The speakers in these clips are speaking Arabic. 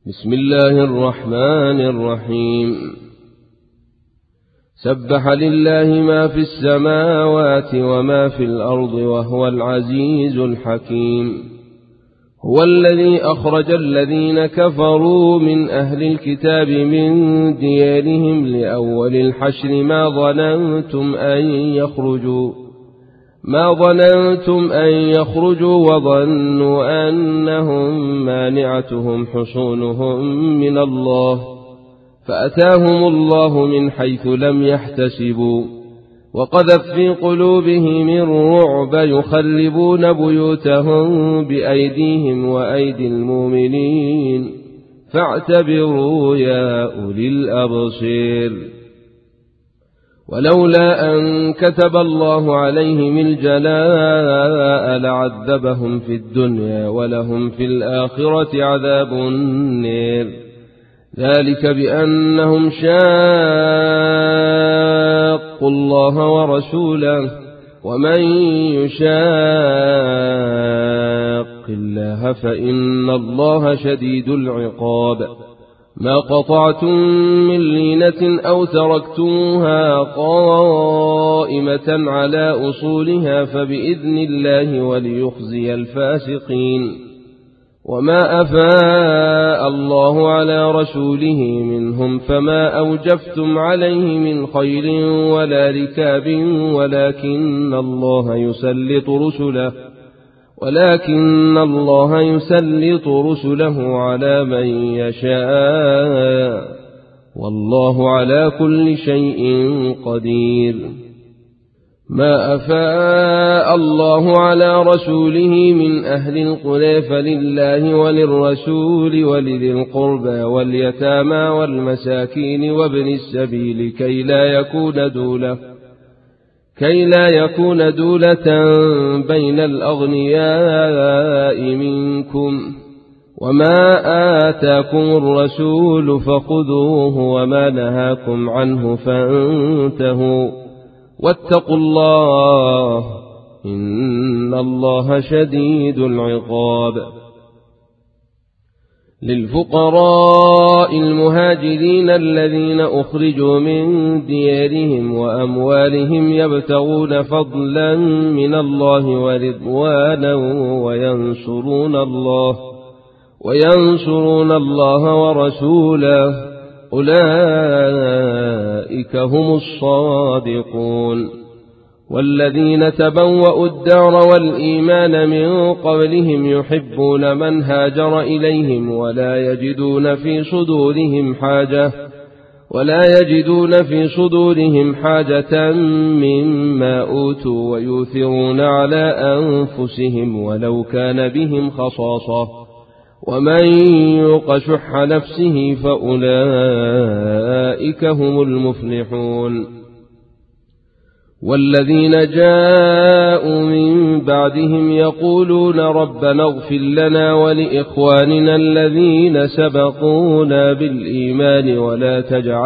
بسم الله الرحمن الرحيم. سبح لله ما في السماوات وما في الأرض وهو العزيز الحكيم. هو الذي أخرج الذين كفروا من أهل الكتاب من ديارهم لأول الحشر ما ظننتم أن يخرجوا وظنوا أنهم مانعتهم حصونهم من الله فأتاهم الله من حيث لم يحتسبوا وقذف في قلوبهم الرعب يخربون بيوتهم بأيديهم وأيدي المؤمنين فاعتبروا يا أولي الأبصير. ولولا أن كتب الله عليهم الجلاء لعذبهم في الدنيا ولهم في الآخرة عذاب النار. ذلك بأنهم شاقوا الله ورسوله ومن يشاق الله فإن الله شديد العقاب. ما قطعتم من لينة أو تركتموها قائمة على أصولها فبإذن الله وليخزي الفاسقين. وما أفاء الله على رسوله منهم فما أوجفتم عليه من خيل ولا ركاب ولكن الله يسلط رسله على من يشاء والله على كل شيء قدير. ما أفاء الله على رسوله من أهل القرى فلله وللرسول ولذي القربى واليتامى والمساكين وابن السبيل كي لا يكون دولة بين الأغنياء منكم. وما آتاكم الرسول فخذوه وما نهاكم عنه فانتهوا واتقوا الله إن الله شديد العقاب. للفقراء المهاجرين الذين أخرجوا من ديارهم وأموالهم يبتغون فضلا من الله ورضوانا وينصرون الله ورسوله أولئك هم الصادقون. والذين تبوأوا الدار والإيمان من قبلهم يحبون من هاجر إليهم ولا يجدون في صدورهم حاجة مما أوتوا ويؤثرون على أنفسهم ولو كان بهم خصاصة ومن يوق شح نفسه فأولئك هم المفلحون. والذين جاءوا من بعدهم يقولون ربنا اغفر لنا ولإخواننا الذين سبقونا بالإيمان ولا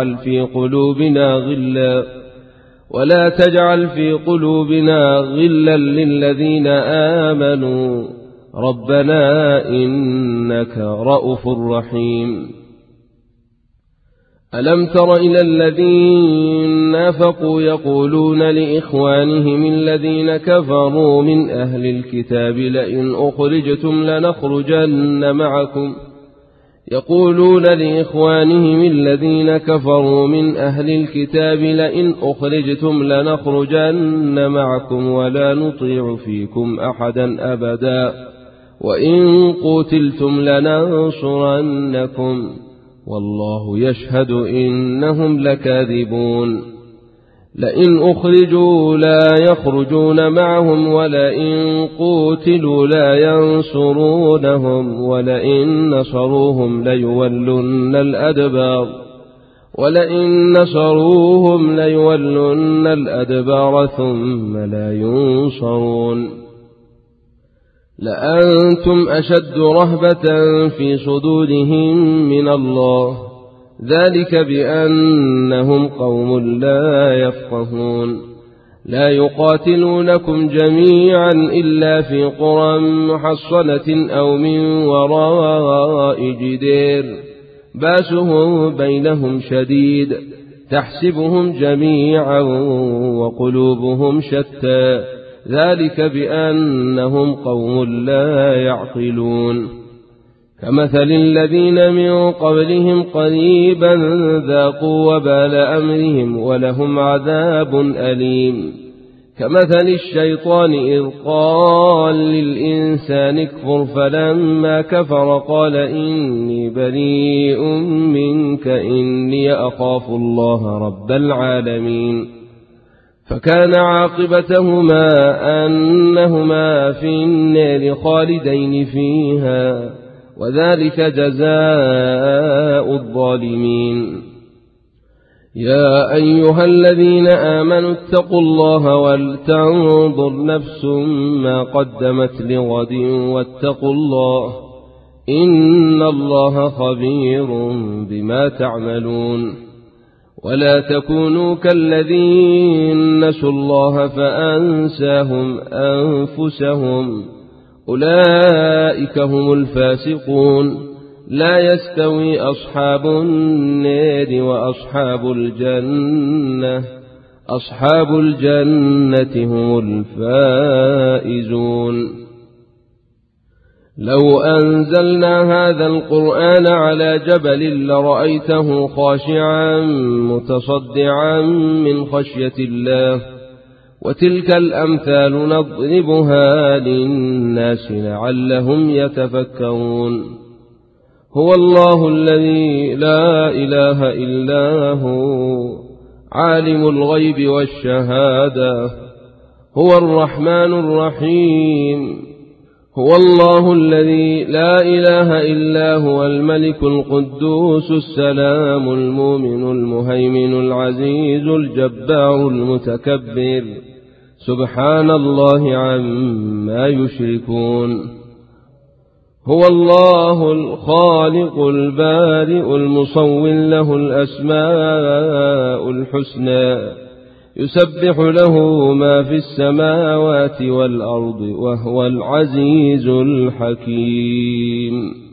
تجعل في قلوبنا غلا للذين آمنوا ربنا إنك رؤوف رحيم. ألم تر إلى الذين نافقوا يقولون لإخوانهم الذين كفروا من أهل الكتاب لئن أخرجتم لنخرجن معكم ولا نطيع فيكم أحدا أبدا وإن قتلتم لننصرنكم والله يشهد إنهم لكاذبون. لئن أخرجوا لا يخرجون معهم ولئن قتلوا لا ينصرونهم ولئن نصروهم ليولن الأدبار ثم لا ينصرون. لأنتم أشد رهبة في صدورهم من الله ذلك بأنهم قوم لا يفقهون. لا يقاتلونكم جميعا إلا في قرى محصنة أو من وراء جدار باسهم بينهم شديد تحسبهم جميعا وقلوبهم شتى ذلك بأنهم قوم لا يعقلون كمثل الذين من قبلهم قريبا ذاقوا وبال أمرهم ولهم عذاب أليم كمثل الشيطان إذ قال للإنسان اكفر فلما كفر قال إني بريء منك إني أخاف الله رب العالمين فكان عاقبتهما أنهما في النار خالدين فيها وذلك جزاء الظالمين يا أيها الذين آمنوا اتقوا الله ولتنظر نفس ما قدمت لغد واتقوا الله إن الله خبير بما تعملون ولا تكونوا كالذين نسوا الله فأنساهم أنفسهم أولئك هم الفاسقون لا يستوي أصحاب النار وأصحاب الجنة هم الفائزون لو أنزلنا هذا القرآن على جبل لرأيته خاشعا متصدعا من خشية الله وتلك الأمثال نضربها للناس لعلهم يتفكرون هو الله الذي لا إله إلا هو عالم الغيب والشهادة هو الرحمن الرحيم هو الله الذي لا إله إلا هو الملك القدوس السلام المؤمن المهيمن العزيز الجبار المتكبر سبحان الله عما يشركون هو الله الخالق البارئ المصور له الأسماء الحسنى يسبح له ما في السماوات والأرض وهو العزيز الحكيم